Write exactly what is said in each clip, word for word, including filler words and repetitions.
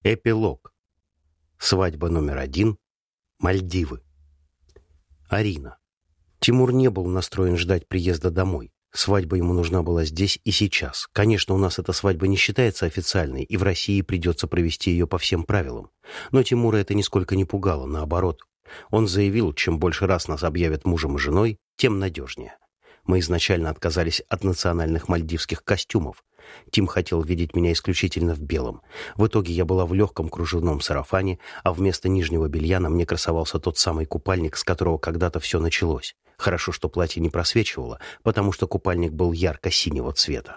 Эпилог. Свадьба номер один. Мальдивы. Арина. Тимур не был настроен ждать приезда домой. Свадьба ему нужна была здесь и сейчас. Конечно, у нас эта свадьба не считается официальной, и в России придется провести ее по всем правилам. Но Тимура это нисколько не пугало, наоборот. Он заявил, чем больше раз нас объявят мужем и женой, тем надежнее. Мы изначально отказались от национальных мальдивских костюмов. Тим хотел видеть меня исключительно в белом. В итоге я была в легком кружевном сарафане, а вместо нижнего белья на мне красовался тот самый купальник, с которого когда-то все началось. Хорошо, что платье не просвечивало, потому что купальник был ярко-синего цвета.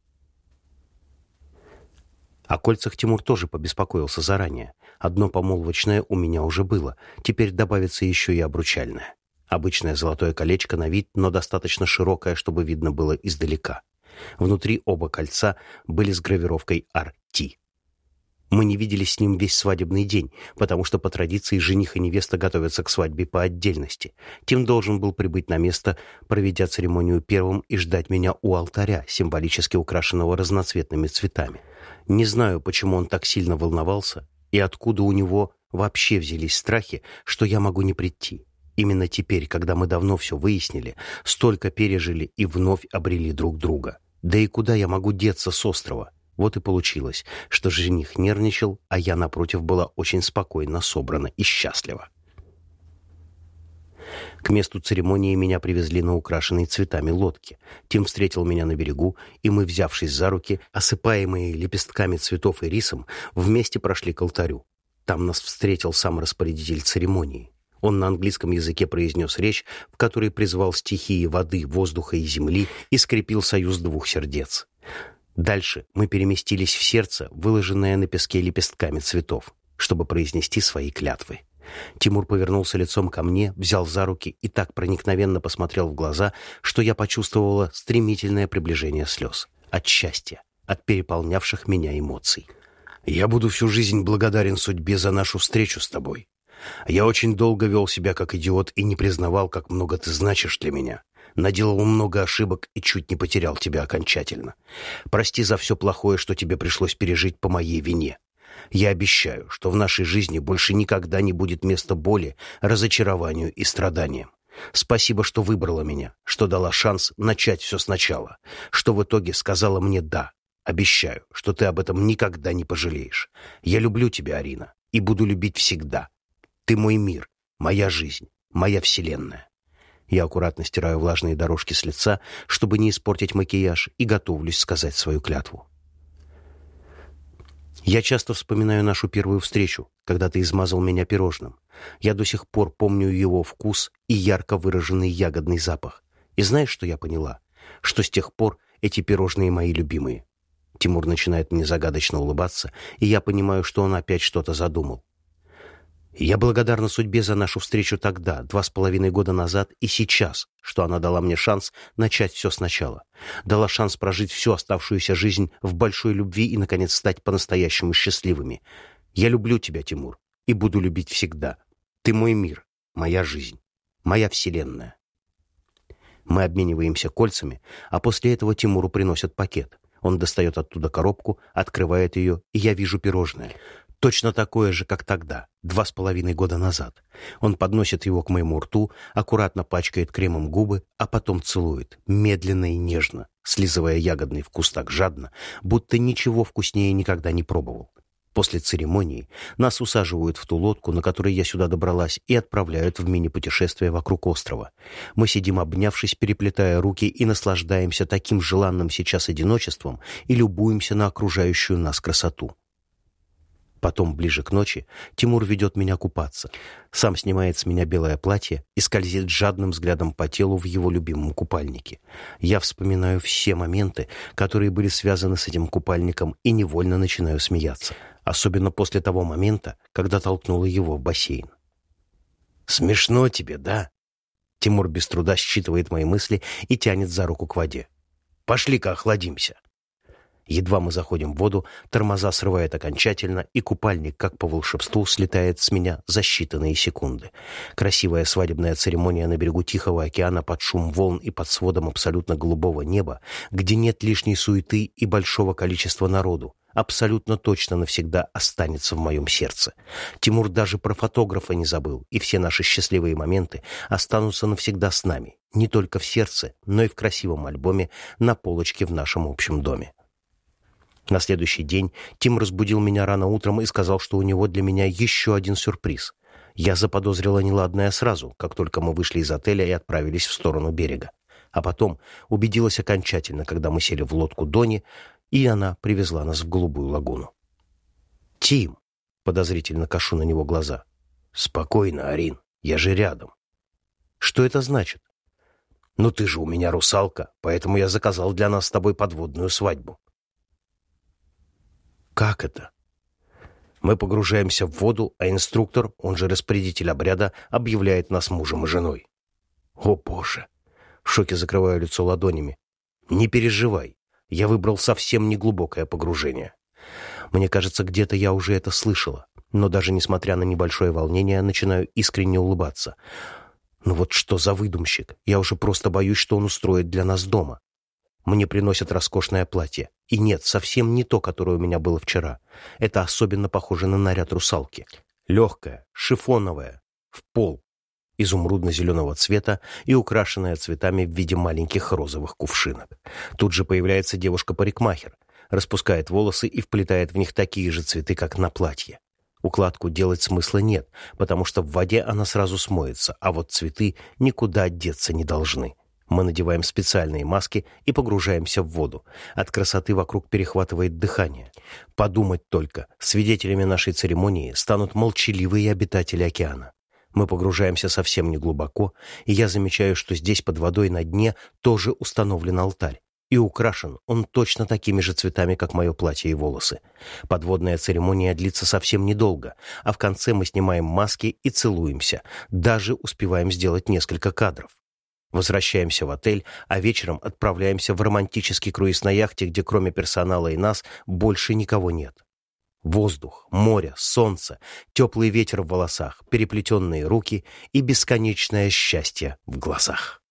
О кольцах Тимур тоже побеспокоился заранее. Одно помолвочное у меня уже было, теперь добавится еще и обручальное. Обычное золотое колечко на вид, но достаточно широкое, чтобы видно было издалека. Внутри оба кольца были с гравировкой ар ти. Мы не виделись с ним весь свадебный день, потому что по традиции жених и невеста готовятся к свадьбе по отдельности. Тим должен был прибыть на место, проведя церемонию первым, и ждать меня у алтаря, символически украшенного разноцветными цветами. Не знаю, почему он так сильно волновался и откуда у него вообще взялись страхи, что я могу не прийти. Именно теперь, когда мы давно все выяснили, столько пережили и вновь обрели друг друга. Да и куда я могу деться с острова? Вот и получилось, что жених нервничал, а я, напротив, была очень спокойно, собрана и счастлива. К месту церемонии меня привезли на украшенной цветами лодке. Тим встретил меня на берегу, и мы, взявшись за руки, осыпаемые лепестками цветов и рисом, вместе прошли к алтарю. Там нас встретил сам распорядитель церемонии. Он на английском языке произнес речь, в которой призвал стихии воды, воздуха и земли и скрепил союз двух сердец. Дальше мы переместились в сердце, выложенное на песке лепестками цветов, чтобы произнести свои клятвы. Тимур повернулся лицом ко мне, взял за руки и так проникновенно посмотрел в глаза, что я почувствовала стремительное приближение слез. От счастья, от переполнявших меня эмоций. «Я буду всю жизнь благодарен судьбе за нашу встречу с тобой. Я очень долго вел себя как идиот и не признавал, как много ты значишь для меня. Наделал много ошибок и чуть не потерял тебя окончательно. Прости за все плохое, что тебе пришлось пережить по моей вине. Я обещаю, что в нашей жизни больше никогда не будет места боли, разочарованию и страданиям. Спасибо, что выбрала меня, что дала шанс начать все сначала, что в итоге сказала мне «да». Обещаю, что ты об этом никогда не пожалеешь. Я люблю тебя, Арина, и буду любить всегда. Ты мой мир, моя жизнь, моя вселенная». Я аккуратно стираю влажные дорожки с лица, чтобы не испортить макияж, и готовлюсь сказать свою клятву. Я часто вспоминаю нашу первую встречу, когда ты измазал меня пирожным. Я до сих пор помню его вкус и ярко выраженный ягодный запах. И знаешь, что я поняла? Что с тех пор эти пирожные мои любимые. Тимур начинает мне загадочно улыбаться, и я понимаю, что он опять что-то задумал. Я благодарна судьбе за нашу встречу тогда, два с половиной года назад, и сейчас, что она дала мне шанс начать все сначала. Дала шанс прожить всю оставшуюся жизнь в большой любви и, наконец, стать по-настоящему счастливыми. Я люблю тебя, Тимур, и буду любить всегда. Ты мой мир, моя жизнь, моя вселенная. Мы обмениваемся кольцами, а после этого Тимуру приносят пакет. Он достает оттуда коробку, открывает ее, и я вижу пирожное. Точно такое же, как тогда, два с половиной года назад. Он подносит его к моему рту, аккуратно пачкает кремом губы, а потом целует, медленно и нежно, слизывая ягодный вкус так жадно, будто ничего вкуснее никогда не пробовал. После церемонии нас усаживают в ту лодку, на которой я сюда добралась, и отправляют в мини-путешествие вокруг острова. Мы сидим, обнявшись, переплетая руки, и наслаждаемся таким желанным сейчас одиночеством и любуемся на окружающую нас красоту. Потом, ближе к ночи, Тимур ведет меня купаться. Сам снимает с меня белое платье и скользит жадным взглядом по телу в его любимом купальнике. Я вспоминаю все моменты, которые были связаны с этим купальником, и невольно начинаю смеяться. Особенно после того момента, когда толкнула его в бассейн. «Смешно тебе, да?» Тимур без труда считывает мои мысли и тянет за руку к воде. «Пошли-ка охладимся». Едва мы заходим в воду, тормоза срывает окончательно, и купальник, как по волшебству, слетает с меня за считанные секунды. Красивая свадебная церемония на берегу Тихого океана под шум волн и под сводом абсолютно голубого неба, где нет лишней суеты и большого количества народу, абсолютно точно навсегда останется в моем сердце. Тимур даже про фотографа не забыл, и все наши счастливые моменты останутся навсегда с нами, не только в сердце, но и в красивом альбоме на полочке в нашем общем доме. На следующий день Тим разбудил меня рано утром и сказал, что у него для меня еще один сюрприз. Я заподозрила неладное сразу, как только мы вышли из отеля и отправились в сторону берега. А потом убедилась окончательно, когда мы сели в лодку Дони, и она привезла нас в Голубую лагуну. «Тим!» — подозрительно кашу на него глаза. «Спокойно, Арин, я же рядом». «Что это значит?» «Ну ты же у меня русалка, поэтому я заказал для нас с тобой подводную свадьбу». «Как это?» Мы погружаемся в воду, а инструктор, он же распорядитель обряда, объявляет нас мужем и женой. «О, Боже!» В шоке закрываю лицо ладонями. «Не переживай, я выбрал совсем неглубокое погружение». Мне кажется, где-то я уже это слышала, но даже несмотря на небольшое волнение, начинаю искренне улыбаться. Ну вот что за выдумщик? Я уже просто боюсь, что он устроит для нас дома. Мне приносят роскошное платье. И нет, совсем не то, которое у меня было вчера. Это особенно похоже на наряд русалки. Легкое, шифоновое, в пол, изумрудно-зеленого цвета и украшенная цветами в виде маленьких розовых кувшинок. Тут же появляется девушка-парикмахер, распускает волосы и вплетает в них такие же цветы, как на платье. Укладку делать смысла нет, потому что в воде она сразу смоется, а вот цветы никуда деться не должны. Мы надеваем специальные маски и погружаемся в воду. От красоты вокруг перехватывает дыхание. Подумать только, свидетелями нашей церемонии станут молчаливые обитатели океана. Мы погружаемся совсем неглубоко, и я замечаю, что здесь под водой на дне тоже установлен алтарь. И украшен он точно такими же цветами, как мое платье и волосы. Подводная церемония длится совсем недолго, а в конце мы снимаем маски и целуемся. Даже успеваем сделать несколько кадров. Возвращаемся в отель, а вечером отправляемся в романтический круиз на яхте, где кроме персонала и нас больше никого нет. Воздух, море, солнце, теплый ветер в волосах, переплетенные руки и бесконечное счастье в глазах.